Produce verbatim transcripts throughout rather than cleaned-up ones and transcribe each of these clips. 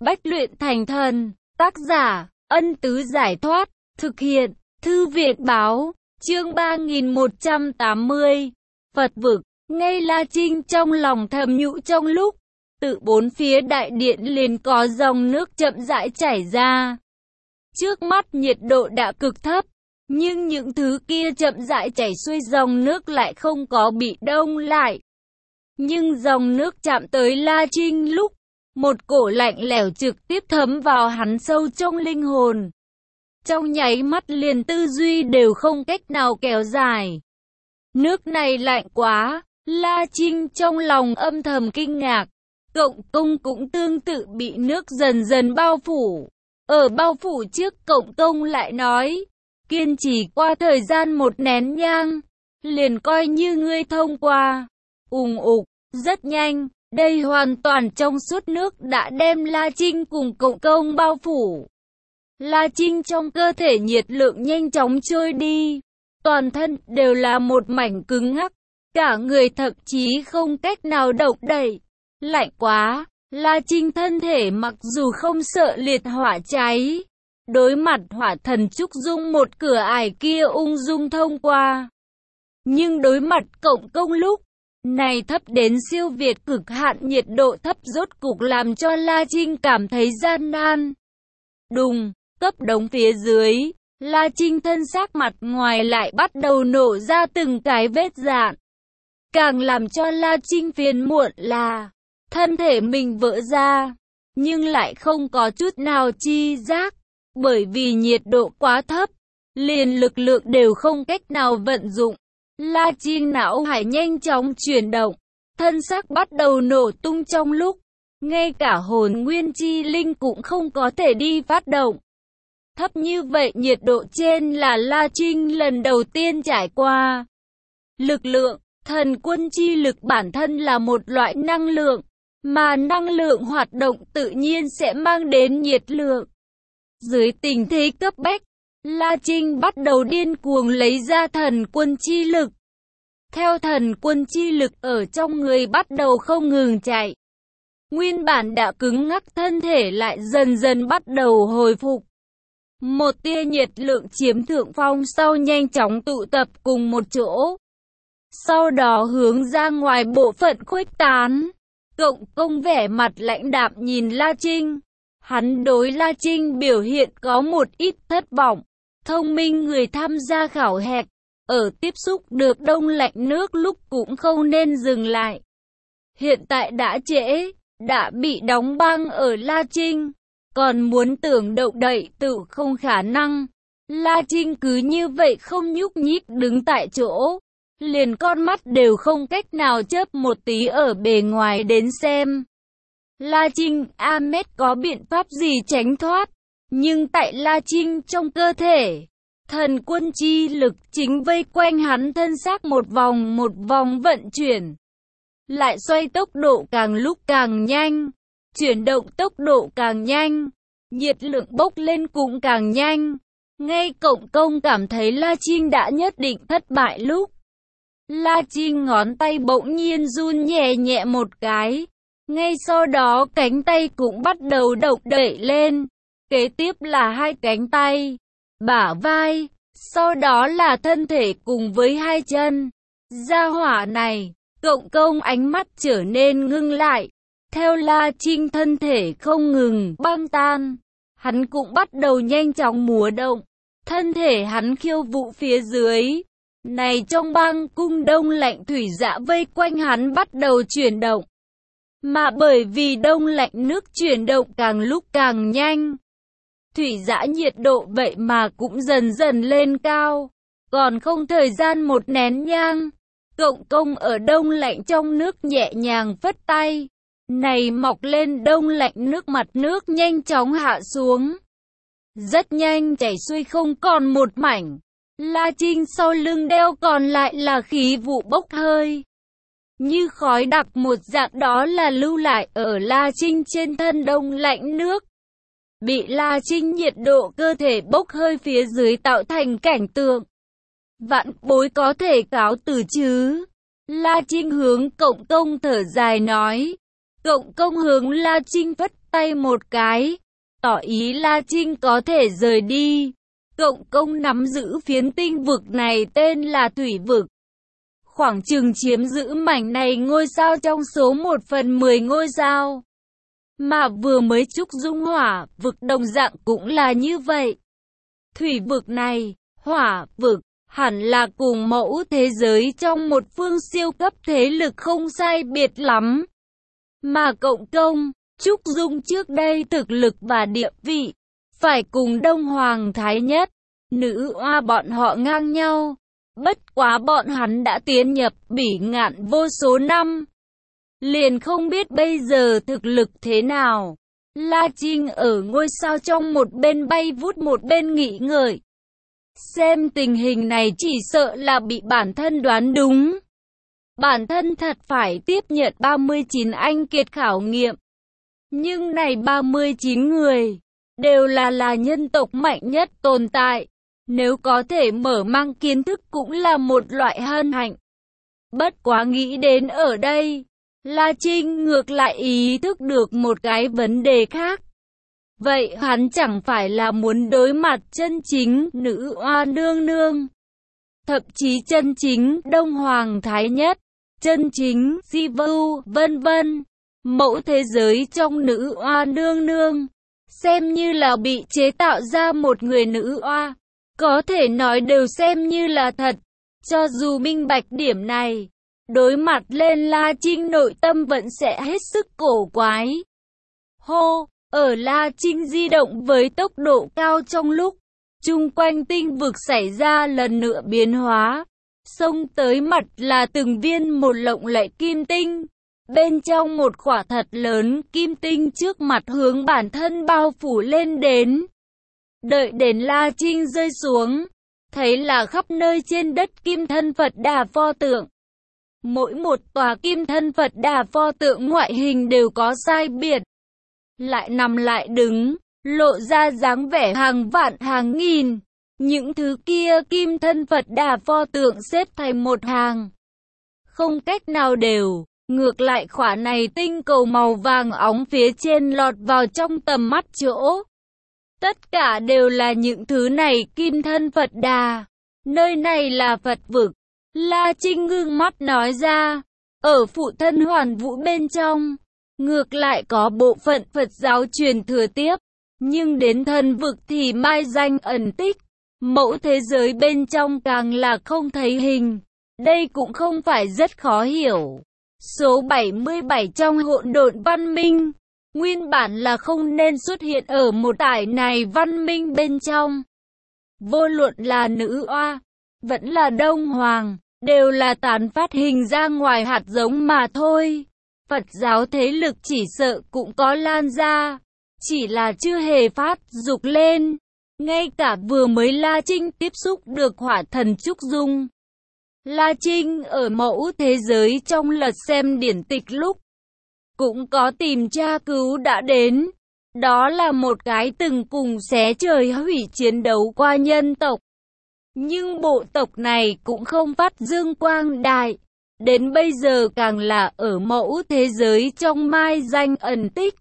bách luyện thành thần. Tác giả, Ân Tứ Giải Thoát. Thực hiện, Thư viện Báo. Chương ba nghìn một trăm tám mươi. Phật vực. Ngay La Trinh trong lòng thầm nhủ trong lúc từ bốn phía đại điện liền có dòng nước chậm rãi chảy ra. Trước mắt nhiệt độ đã cực thấp, nhưng những thứ kia chậm rãi chảy xuôi dòng nước lại không có bị đông lại. Nhưng dòng nước chạm tới La Trinh lúc, một cổ lạnh lẽo trực tiếp thấm vào hắn sâu trong linh hồn. Trong nháy mắt liền tư duy đều không cách nào kéo dài. Nước này lạnh quá, La Trinh trong lòng âm thầm kinh ngạc. Cộng công cũng tương tự bị nước dần dần bao phủ. Ở bao phủ trước cộng công lại nói, kiên trì qua thời gian một nén nhang, liền coi như ngươi thông qua. Ùng ục, rất nhanh, đây hoàn toàn trong suốt nước đã đem La Trinh cùng cộng công bao phủ. La Trinh trong cơ thể nhiệt lượng nhanh chóng trôi đi, toàn thân đều là một mảnh cứng ngắc, cả người thậm chí không cách nào động đậy. Lạnh quá, La Trinh thân thể mặc dù không sợ liệt hỏa cháy, đối mặt hỏa thần trúc dung một cửa ải kia ung dung thông qua. Nhưng đối mặt cộng công lúc này thấp đến siêu việt cực hạn nhiệt độ thấp rốt cục làm cho La Trinh cảm thấy gian nan. Đùng, cấp đống phía dưới, La Trinh thân xác mặt ngoài lại bắt đầu nổ ra từng cái vết rạn. Càng làm cho La Trinh phiền muộn là thân thể mình vỡ ra, nhưng lại không có chút nào chi giác, bởi vì nhiệt độ quá thấp, liền lực lượng đều không cách nào vận dụng. La Trinh não hải nhanh chóng chuyển động, thân xác bắt đầu nổ tung trong lúc, ngay cả hồn nguyên chi linh cũng không có thể đi phát động. Thấp như vậy nhiệt độ trên là La Trinh lần đầu tiên trải qua. Lực lượng, thần quân chi lực bản thân là một loại năng lượng, mà năng lượng hoạt động tự nhiên sẽ mang đến nhiệt lượng. Dưới tình thế cấp bách, La Trinh bắt đầu điên cuồng lấy ra thần quân chi lực. Theo thần quân chi lực ở trong người bắt đầu không ngừng chạy. Nguyên bản đã cứng ngắc thân thể lại dần dần bắt đầu hồi phục. Một tia nhiệt lượng chiếm thượng phong sau nhanh chóng tụ tập cùng một chỗ. Sau đó hướng ra ngoài bộ phận khuếch tán. Cộng công vẻ mặt lãnh đạm nhìn La Trinh. Hắn đối La Trinh biểu hiện có một ít thất vọng. Thông minh người tham gia khảo hạch, ở tiếp xúc được đông lạnh nước lúc cũng không nên dừng lại. Hiện tại đã trễ, đã bị đóng băng ở La Trinh, còn muốn tưởng động đậy tự không khả năng. La Trinh cứ như vậy không nhúc nhích đứng tại chỗ, liền con mắt đều không cách nào chớp một tí ở bề ngoài đến xem. La Trinh, Ahmed có biện pháp gì tránh thoát, nhưng tại La Trinh trong cơ thể, thần quân chi lực chính vây quanh hắn thân xác một vòng một vòng vận chuyển. Lại xoay tốc độ càng lúc càng nhanh, chuyển động tốc độ càng nhanh, nhiệt lượng bốc lên cũng càng nhanh. Ngay cộng công cảm thấy La Trinh đã nhất định thất bại lúc, La Trinh ngón tay bỗng nhiên run nhẹ nhẹ một cái. Ngay sau đó cánh tay cũng bắt đầu động đậy lên. Kế tiếp là hai cánh tay, bả vai, sau đó là thân thể cùng với hai chân. Gia hỏa này, cộng công ánh mắt trở nên ngưng lại. Theo La Trinh thân thể không ngừng băng tan, hắn cũng bắt đầu nhanh chóng múa động. Thân thể hắn khiêu vũ phía dưới. Này trong băng cung đông lạnh thủy dã vây quanh hắn bắt đầu chuyển động. Mà bởi vì đông lạnh nước chuyển động càng lúc càng nhanh, thủy dã nhiệt độ vậy mà cũng dần dần lên cao. Còn không thời gian một nén nhang, cộng công ở đông lạnh trong nước nhẹ nhàng phất tay. Này mọc lên đông lạnh nước mặt nước nhanh chóng hạ xuống. Rất nhanh chảy xuôi không còn một mảnh. La Trinh sau lưng đeo còn lại là khí vụ bốc hơi như khói đặc một dạng, đó là lưu lại ở La Trinh trên thân đông lạnh nước. Bị La Trinh nhiệt độ cơ thể bốc hơi phía dưới tạo thành cảnh tượng. Vạn bối có thể cáo từ chứ? La Trinh hướng cộng công thở dài nói. Cộng công hướng La Trinh vất tay một cái, tỏ ý La Trinh có thể rời đi. Cộng công nắm giữ phiến tinh vực này tên là Thủy vực. Khoảng chừng chiếm giữ mảnh này ngôi sao trong số một phần mười ngôi sao. Mà vừa mới trúc dung hỏa vực đồng dạng cũng là như vậy. Thủy vực này, hỏa vực, hẳn là cùng mẫu thế giới trong một phương siêu cấp thế lực không sai biệt lắm. Mà cộng công, trúc dung trước đây thực lực và địa vị, phải cùng Đông Hoàng Thái Nhất, nữ oa bọn họ ngang nhau. Bất quá bọn hắn đã tiến nhập Bỉ Ngạn vô số năm, liền không biết bây giờ thực lực thế nào. La Trinh ở ngôi sao trong một bên bay vút một bên nghĩ ngợi. Xem tình hình này chỉ sợ là bị bản thân đoán đúng. Bản thân thật phải tiếp nhận ba mươi chín anh kiệt khảo nghiệm. Nhưng này ba mươi chín người, đều là là nhân tộc mạnh nhất tồn tại. Nếu có thể mở mang kiến thức cũng là một loại hân hạnh. Bất quá nghĩ đến ở đây, La Trinh ngược lại ý thức được một cái vấn đề khác. Vậy hắn chẳng phải là muốn đối mặt chân chính nữ oa nương nương, thậm chí chân chính Đông Hoàng Thái Nhất, chân chính Di Vu, vân vân. Mẫu thế giới trong nữ oa nương nương, xem như là bị chế tạo ra một người nữ oa. Có thể nói đều xem như là thật. Cho dù minh bạch điểm này, đối mặt lên La Trinh nội tâm vẫn sẽ hết sức cổ quái. Hô, ở La Trinh di động với tốc độ cao trong lúc chung quanh tinh vực xảy ra lần nữa biến hóa. Xông tới mặt là từng viên một lộng lẫy kim tinh. Bên trong một quả thật lớn kim tinh trước mặt hướng bản thân bao phủ lên đến. Đợi đến La Trinh rơi xuống, thấy là khắp nơi trên đất kim thân Phật Đà pho tượng. Mỗi một tòa kim thân Phật Đà pho tượng ngoại hình đều có sai biệt. Lại nằm lại đứng, lộ ra dáng vẻ hàng vạn hàng nghìn. Những thứ kia kim thân Phật Đà pho tượng xếp thành một hàng. Không cách nào đều, ngược lại khỏa này tinh cầu màu vàng óng phía trên lọt vào trong tầm mắt chỗ. Tất cả đều là những thứ này kim thân Phật Đà. Nơi này là Phật vực. La Trinh ngưng mắt nói ra. Ở phụ thân Hoàn Vũ bên trong, ngược lại có bộ phận Phật giáo truyền thừa tiếp. Nhưng đến thần vực thì mai danh ẩn tích. Mẫu thế giới bên trong càng là không thấy hình. Đây cũng không phải rất khó hiểu. Số bảy mươi bảy trong hỗn độn văn minh, nguyên bản là không nên xuất hiện ở một tải này văn minh bên trong. Vô luận là nữ oa, vẫn là Đông Hoàng, đều là tán phát hình ra ngoài hạt giống mà thôi. Phật giáo thế lực chỉ sợ cũng có lan ra, chỉ là chưa hề phát dục lên. Ngay cả vừa mới La Trinh tiếp xúc được hỏa thần Trúc Dung. La Trinh ở mẫu thế giới trong lật xem điển tịch lúc, cũng có tìm tra cứu đã đến. Đó là một cái từng cùng xé trời hủy chiến đấu qua nhân tộc. Nhưng bộ tộc này cũng không phát dương quang đại. Đến bây giờ càng là ở mẫu thế giới trong mai danh ẩn tích.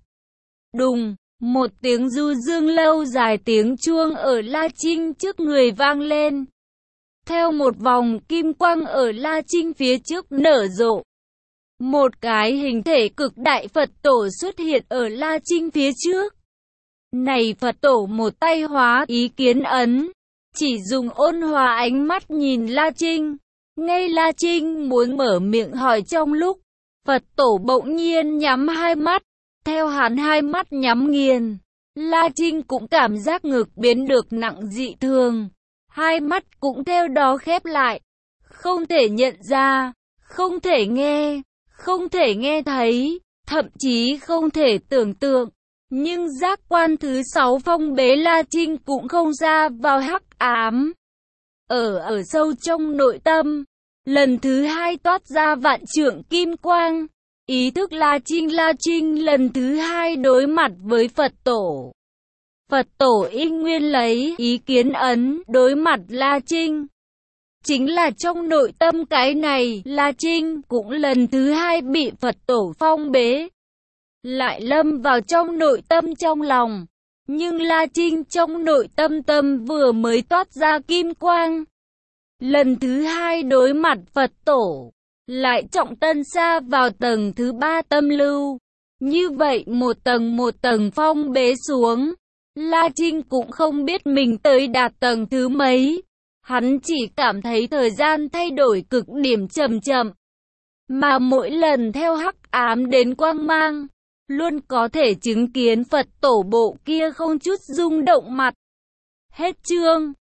Đùng, một tiếng du dương lâu dài tiếng chuông ở La Trinh trước người vang lên. Theo một vòng kim quang ở La Trinh phía trước nở rộ. Một cái hình thể cực đại Phật tổ xuất hiện ở La Trinh phía trước. Này Phật tổ một tay hóa ý kiến ấn, chỉ dùng ôn hòa ánh mắt nhìn La Trinh. Ngay La Trinh muốn mở miệng hỏi trong lúc, Phật tổ bỗng nhiên nhắm hai mắt. Theo hắn hai mắt nhắm nghiền, La Trinh cũng cảm giác ngực biến được nặng dị thường. Hai mắt cũng theo đó khép lại. Không thể nhận ra, không thể nghe, không thể nghe thấy, thậm chí không thể tưởng tượng. Nhưng giác quan thứ sáu phong bế La Trinh cũng không ra vào hắc ám. Ở ở sâu trong nội tâm, lần thứ hai toát ra vạn trượng kim quang. Ý thức La Trinh La Trinh lần thứ hai đối mặt với Phật tổ. Phật tổ y nguyên lấy ý kiến ấn đối mặt La Trinh. Chính là trong nội tâm cái này, La Trinh cũng lần thứ hai bị Phật tổ phong bế. lại lâm vào trong nội tâm trong lòng. Nhưng La Trinh trong nội tâm tâm vừa mới toát ra kim quang. Lần thứ hai đối mặt Phật tổ, lại trọng tân sa vào tầng thứ ba tâm lưu. Như vậy một tầng một tầng phong bế xuống, La Trinh cũng không biết mình tới đạt tầng thứ mấy. Hắn chỉ cảm thấy thời gian thay đổi cực điểm chậm chậm. Mà mỗi lần theo hắc ám đến quang mang, luôn có thể chứng kiến Phật tổ bộ kia không chút rung động mặt. Hết chương.